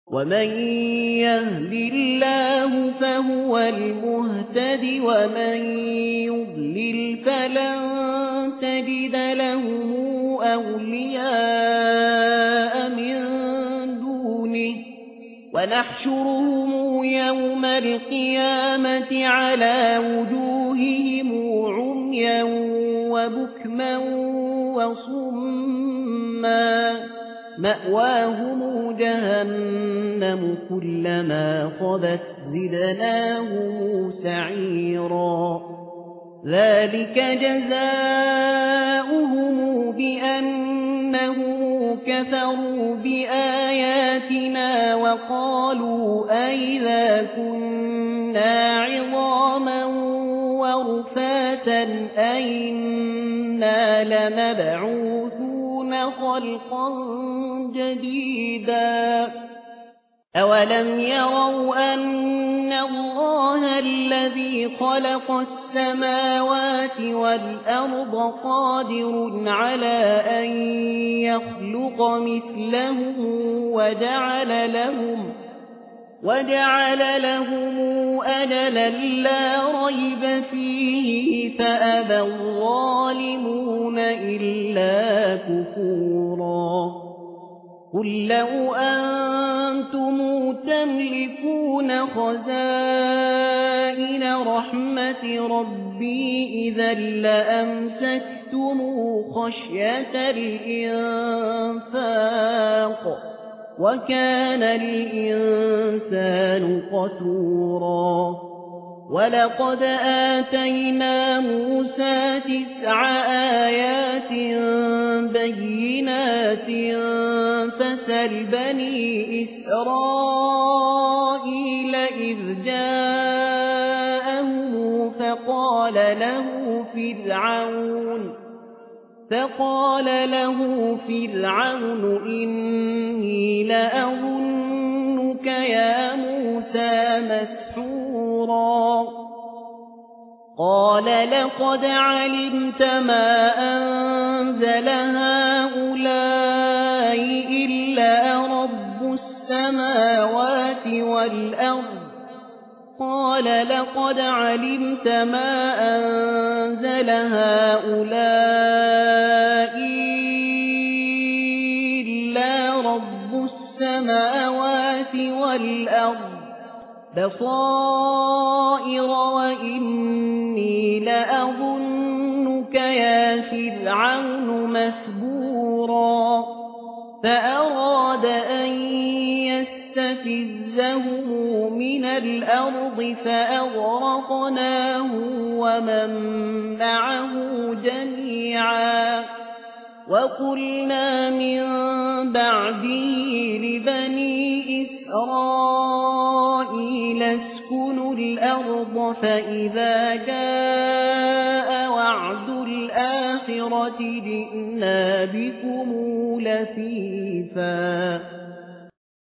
ومن يهد الله فهو المهتد ومن يضلل فلن تجد له أولياء من دونه ونحشرهم يوم القيامة على وجوههم عميا وبكما وصما مأواهم جهنم كلما خبت زدناهم سعيرا ذلك جزاؤهم بأنهم كفروا بآياتنا وقالوا أئذا كنا عظاما ورفاتا أئنا لمبعوثون خلقا جديدا أولم يروا أن الله الذي خلق السماوات والأرض قادر على أن يخلق مثلهم وجعل لهم أجلا لا ريب فيه فأبى الظالمون إلا كفورا قل لو أنتم تملكون خزائن رحمة ربي إذا لأمسكتم خشية الإنفاق وكان الإنسان قتورا ولقد آتينا موسى 9 آيات بينات فسل بني إسرائيل إذ جاءهم فقال له فرعون إني لأظنك يا موسى مسحورا قال لقد علمت ما أنزل هؤلاء إلا رب السماوات والأرض قال لقد علمت ما أنزل هؤلاء إلا رب السماوات والأرض بصائر وإني لأظنك يا فرعون مثبورا فأراد أن يستفزهم من الأرض فأغرقناه ومن معه جميعا وقلنا من بعده لبني إسرائيل اسكنوا الأرض فإذا جاء وعد الآخرة جئنا بكم لفيفا